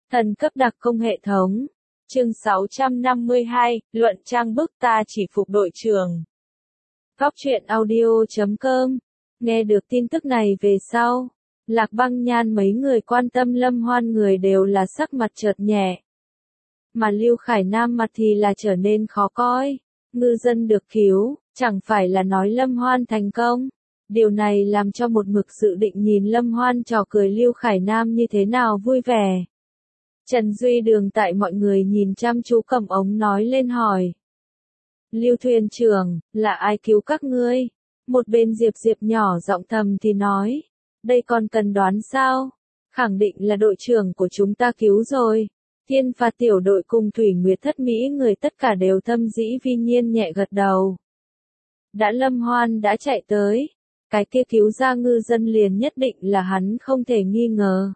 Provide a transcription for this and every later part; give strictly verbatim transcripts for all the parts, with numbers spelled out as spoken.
Thần cấp đặc công hệ thống. Chương sáu trăm năm mươi hai, luận trang bức ta chỉ phục đội trưởng. Góc truyện audio chấm com. Nghe được tin tức này về sau, Lạc Băng Nhan mấy người quan tâm Lâm Hoan người đều là sắc mặt chợt nhẹ. Mà Lưu Khải Nam mặt thì là trở nên khó coi. Ngư dân được cứu, chẳng phải là nói Lâm Hoan thành công. Điều này làm cho một mực dự định nhìn Lâm Hoan trò cười Lưu Khải Nam như thế nào vui vẻ. Trần Duy Đường tại mọi người nhìn chăm chú cầm ống nói lên hỏi. Lưu thuyền trưởng, là ai cứu các ngươi? Một bên Diệp Diệp nhỏ giọng thầm thì nói. Đây còn cần đoán sao? Khẳng định là đội trưởng của chúng ta cứu rồi. Thiên phạt tiểu đội cùng Thủy Nguyệt Thất Mỹ người tất cả đều thâm dĩ vi nhiên nhẹ gật đầu. Đã Lâm Hoan đã chạy tới. Cái kia cứu ra ngư dân liền nhất định là hắn không thể nghi ngờ.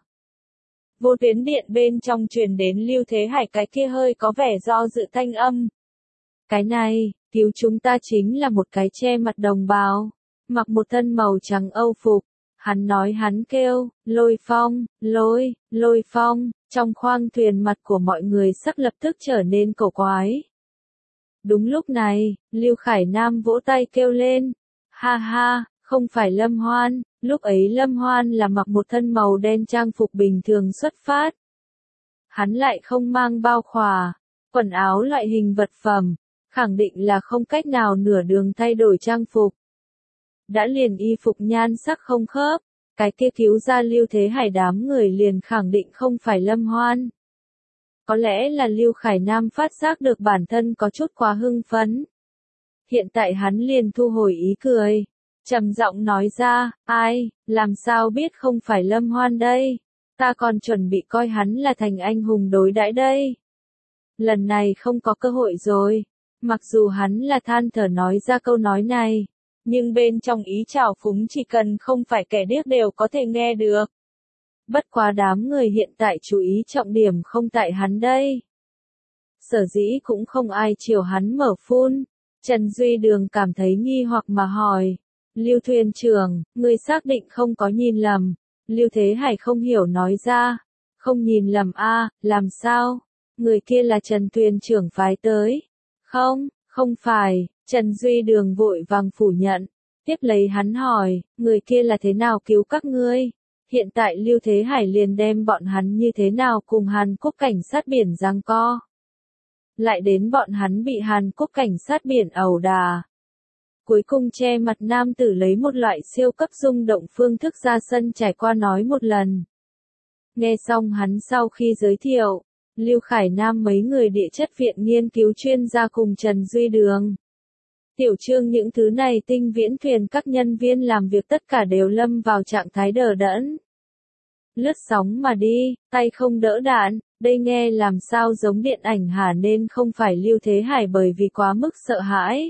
Vô tuyến điện bên trong truyền đến Lưu Thế Hải cái kia hơi có vẻ do dự thanh âm. Cái này, cứu chúng ta chính là một cái che mặt đồng bào, mặc một thân màu trắng âu phục. Hắn nói hắn kêu, Lôi Phong, lôi, Lôi Phong, trong khoang thuyền mặt của mọi người sắc lập tức trở nên cổ quái. Đúng lúc này, Lưu Khải Nam vỗ tay kêu lên, ha ha, không phải Lâm Hoan. Lúc ấy Lâm Hoan là mặc một thân màu đen trang phục bình thường xuất phát. Hắn lại không mang bao khỏa, quần áo loại hình vật phẩm, khẳng định là không cách nào nửa đường thay đổi trang phục. Đã liền y phục nhan sắc không khớp, cái kia cứu ra Lưu Thế Hải đám người liền khẳng định không phải Lâm Hoan. Có lẽ là Lưu Khải Nam phát giác được bản thân có chút quá hưng phấn. Hiện tại hắn liền thu hồi ý cười. Trầm giọng nói ra, ai, làm sao biết không phải Lâm Hoan đây, ta còn chuẩn bị coi hắn là thành anh hùng đối đãi đây. Lần này không có cơ hội rồi, mặc dù hắn là than thở nói ra câu nói này, nhưng bên trong ý trào phúng chỉ cần không phải kẻ điếc đều có thể nghe được. Bất quá đám người hiện tại chú ý trọng điểm không tại hắn đây. Sở dĩ cũng không ai chiều hắn mở phun, Trần Duy Đường cảm thấy nghi hoặc mà hỏi. Lưu thuyền trưởng, ngươi xác định không có nhìn lầm. Lưu Thế Hải không hiểu nói ra. Không nhìn lầm a, à, làm sao? Người kia là Trần thuyền trưởng phái tới. Không, không phải. Trần Duy Đường vội vàng phủ nhận. Tiếp lấy hắn hỏi, người kia là thế nào cứu các ngươi? Hiện tại Lưu Thế Hải liền đem bọn hắn như thế nào cùng Hàn Quốc cảnh sát biển giằng co. Lại đến bọn hắn bị Hàn Quốc cảnh sát biển ẩu đà. Cuối cùng che mặt nam tử lấy một loại siêu cấp rung động phương thức ra sân trải qua nói một lần. Nghe xong hắn sau khi giới thiệu, Lưu Khải Nam mấy người địa chất viện nghiên cứu chuyên gia cùng Trần Duy Đường. Tiểu Trương những thứ này tinh viễn thuyền các nhân viên làm việc tất cả đều lâm vào trạng thái đờ đẫn. Lướt sóng mà đi, tay không đỡ đạn, đây nghe làm sao giống điện ảnh hả nên không phải Lưu Thế Hải bởi vì quá mức sợ hãi.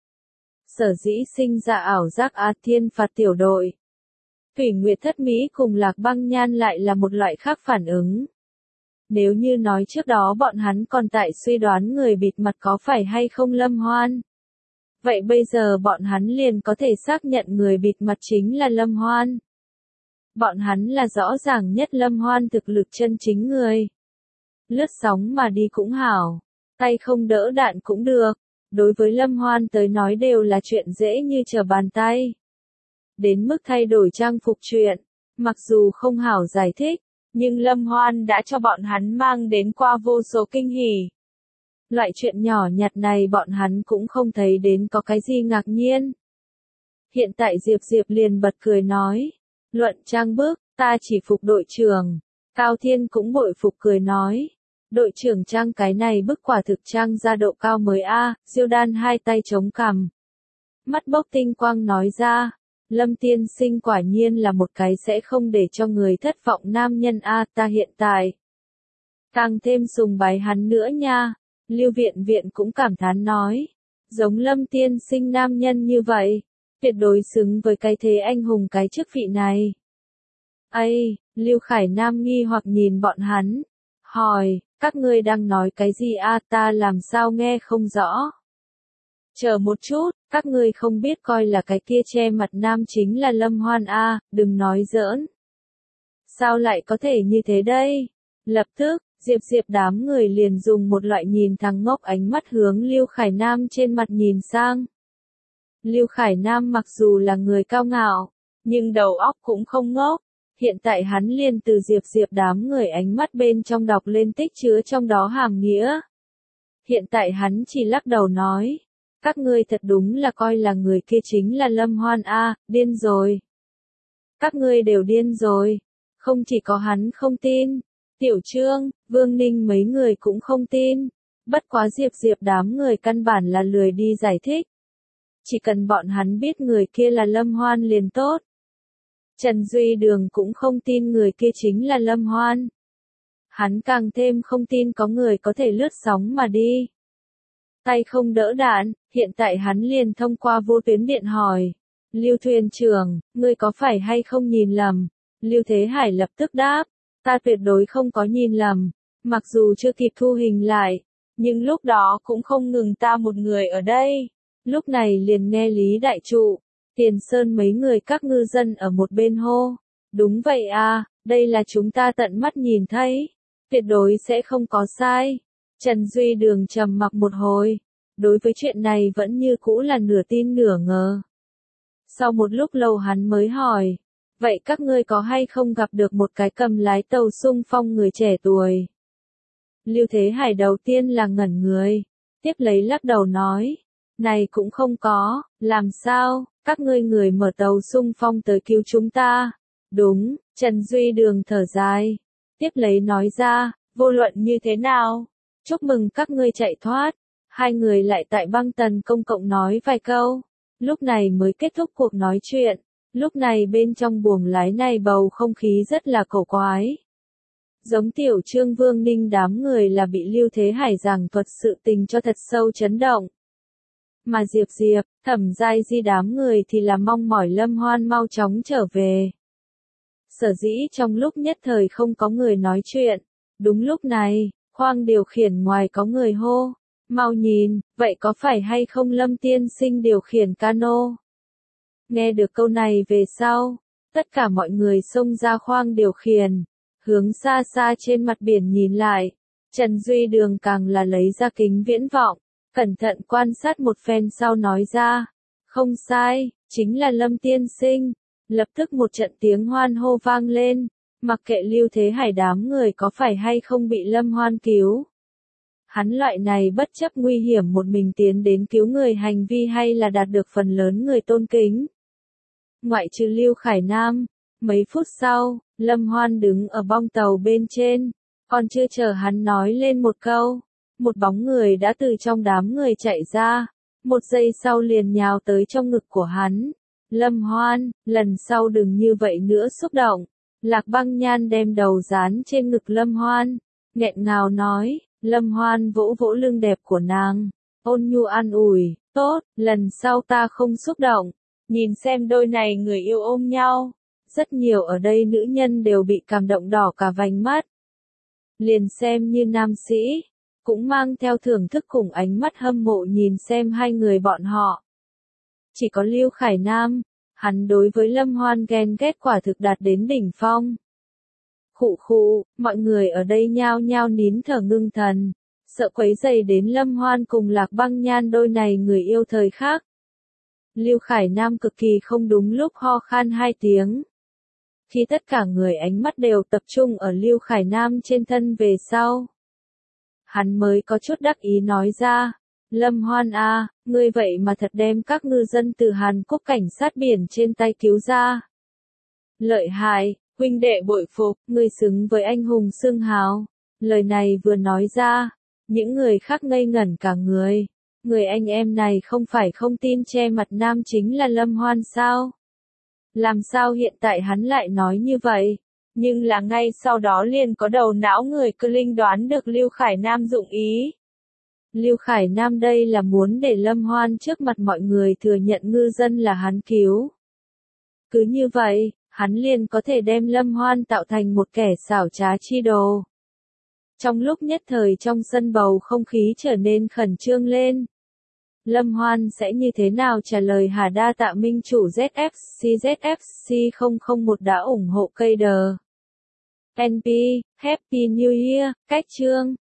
Sở dĩ sinh ra ảo giác A Thiên phạt tiểu đội. Thủy Nguyệt Thất Mỹ cùng Lạc Băng Nhan lại là một loại khác phản ứng. Nếu như nói trước đó bọn hắn còn tại suy đoán người bịt mặt có phải hay không Lâm Hoan. Vậy bây giờ bọn hắn liền có thể xác nhận người bịt mặt chính là Lâm Hoan. Bọn hắn là rõ ràng nhất Lâm Hoan thực lực chân chính người. Lướt sóng mà đi cũng hảo, tay không đỡ đạn cũng được. Đối với Lâm Hoan tới nói đều là chuyện dễ như trở bàn tay. Đến mức thay đổi trang phục chuyện, mặc dù không hảo giải thích, nhưng Lâm Hoan đã cho bọn hắn mang đến qua vô số kinh hỉ. Loại chuyện nhỏ nhặt này bọn hắn cũng không thấy đến có cái gì ngạc nhiên. Hiện tại Diệp Diệp liền bật cười nói, luận trang bức, ta chỉ phục đội trưởng. Cao Thiên cũng bội phục cười nói. Đội trưởng trang cái này bức quả thực trang ra độ cao mới a, à, Diêu Đan hai tay chống cằm. Mắt bốc tinh quang nói ra, Lâm tiên sinh quả nhiên là một cái sẽ không để cho người thất vọng nam nhân a, à, ta hiện tại. Càng thêm sùng bái hắn nữa nha, Lưu Viện Viện cũng cảm thán nói, giống Lâm tiên sinh nam nhân như vậy, tuyệt đối xứng với cái thế anh hùng cái chức vị này. Ây, Lưu Khải Nam nghi hoặc nhìn bọn hắn, hỏi. Các ngươi đang nói cái gì a, à, ta làm sao nghe không rõ. Chờ một chút, các ngươi không biết coi là cái kia che mặt nam chính là Lâm Hoan a, à, đừng nói giỡn. Sao lại có thể như thế đây? Lập tức, Diệp Diệp đám người liền dùng một loại nhìn thằng ngốc ánh mắt hướng Lưu Khải Nam trên mặt nhìn sang. Lưu Khải Nam mặc dù là người cao ngạo, nhưng đầu óc cũng không ngốc. Hiện tại hắn liền từ Diệp Diệp đám người ánh mắt bên trong đọc lên tích chứa trong đó hàm nghĩa. Hiện tại hắn chỉ lắc đầu nói, các ngươi thật đúng là coi là người kia chính là Lâm Hoan a, điên rồi. Các ngươi đều điên rồi, không chỉ có hắn không tin, Tiểu Trương, Vương Ninh mấy người cũng không tin, bất quá Diệp Diệp đám người căn bản là lười đi giải thích. Chỉ cần bọn hắn biết người kia là Lâm Hoan liền tốt. Trần Duy Đường cũng không tin người kia chính là Lâm Hoan. Hắn càng thêm không tin có người có thể lướt sóng mà đi. Tay không đỡ đạn, hiện tại hắn liền thông qua vô tuyến điện hỏi. Lưu thuyền trưởng, ngươi có phải hay không nhìn lầm? Lưu Thế Hải lập tức đáp, ta tuyệt đối không có nhìn lầm. Mặc dù chưa kịp thu hình lại, nhưng lúc đó cũng không ngừng ta một người ở đây. Lúc này liền nghe Lý Đại Trụ, Tiền Sơn mấy người các ngư dân ở một bên hô. Đúng vậy à, đây là chúng ta tận mắt nhìn thấy. Tuyệt đối sẽ không có sai. Trần Duy Đường trầm mặc một hồi. Đối với chuyện này vẫn như cũ là nửa tin nửa ngờ. Sau một lúc lâu hắn mới hỏi. Vậy các ngươi có hay không gặp được một cái cầm lái tàu xung phong người trẻ tuổi? Lưu Thế Hải đầu tiên là ngẩn người. Tiếp lấy lắc đầu nói. Này cũng không có, làm sao, các ngươi người mở tàu xung phong tới cứu chúng ta. Đúng, Trần Duy Đường thở dài. Tiếp lấy nói ra, vô luận như thế nào, chúc mừng các ngươi chạy thoát. Hai người lại tại băng tần công cộng nói vài câu, lúc này mới kết thúc cuộc nói chuyện. Lúc này bên trong buồng lái này bầu không khí rất là cổ quái. Giống Tiểu Trương Vương Ninh đám người là bị Lưu Thế Hải giảng thuật sự tình cho thật sâu chấn động. Mà Diệp Diệp, Thẩm Giai Di đám người thì là mong mỏi Lâm Hoan mau chóng trở về. Sở dĩ trong lúc nhất thời không có người nói chuyện. Đúng lúc này, khoang điều khiển ngoài có người hô. Mau nhìn, vậy có phải hay không Lâm tiên sinh điều khiển cano? Nghe được câu này về sau, tất cả mọi người xông ra khoang điều khiển, hướng xa xa trên mặt biển nhìn lại. Trần Duy Đường càng là lấy ra kính viễn vọng, cẩn thận quan sát một phen sau nói ra. Không sai, chính là Lâm tiên sinh. Lập tức một trận tiếng hoan hô vang lên, mặc kệ Lưu Thế Hải đám người có phải hay không bị Lâm Hoan cứu. Hắn loại này bất chấp nguy hiểm một mình tiến đến cứu người hành vi hay là đạt được phần lớn người tôn kính. Ngoại trừ Lưu Khải Nam, mấy phút sau, Lâm Hoan đứng ở bong tàu bên trên, còn chưa chờ hắn nói lên một câu, một bóng người đã từ trong đám người chạy ra, một giây sau liền nhào tới trong ngực của hắn. Lâm Hoan, lần sau đừng như vậy nữa xúc động. Lạc Băng Nhan đem đầu dán trên ngực Lâm Hoan, nghẹn ngào nói. Lâm Hoan vỗ vỗ lưng đẹp của nàng, ôn nhu an ủi, tốt, lần sau ta không xúc động. Nhìn xem đôi này người yêu ôm nhau, rất nhiều ở đây nữ nhân đều bị cảm động đỏ cả vành mắt. Liền xem như nam sĩ, cũng mang theo thưởng thức cùng ánh mắt hâm mộ nhìn xem hai người bọn họ. Chỉ có Lưu Khải Nam, hắn đối với Lâm Hoan ghen ghét quả thực đạt đến đỉnh phong. Khụ khụ, mọi người ở đây nhao nhao nín thở ngưng thần, sợ quấy rầy đến Lâm Hoan cùng Lạc Băng Nhan đôi này người yêu thời khác. Lưu Khải Nam cực kỳ không đúng lúc ho khan hai tiếng. Khi tất cả người ánh mắt đều tập trung ở Lưu Khải Nam trên thân về sau, hắn mới có chút đắc ý nói ra. Lâm Hoan a, ngươi vậy mà thật đem các ngư dân từ Hàn Quốc cảnh sát biển trên tay cứu ra. Lợi hại, huynh đệ bội phục, ngươi xứng với anh hùng xưng hào. Lời này vừa nói ra, những người khác ngây ngẩn cả người. Người anh em này không phải không tin che mặt nam chính là Lâm Hoan sao? Làm sao hiện tại hắn lại nói như vậy? Nhưng là ngay sau đó liền có đầu não người cơ linh đoán được Lưu Khải Nam dụng ý. Lưu Khải Nam đây là muốn để Lâm Hoan trước mặt mọi người thừa nhận ngư dân là hắn cứu. Cứ như vậy, hắn liền có thể đem Lâm Hoan tạo thành một kẻ xảo trá chi đồ. Trong lúc nhất thời trong sân bầu không khí trở nên khẩn trương lên. Lâm Hoan sẽ như thế nào trả lời hả? Đa tạ minh chủ Z F C Z F C không không một đã ủng hộ cây đờ. en pê, Happy New Year, cách chương.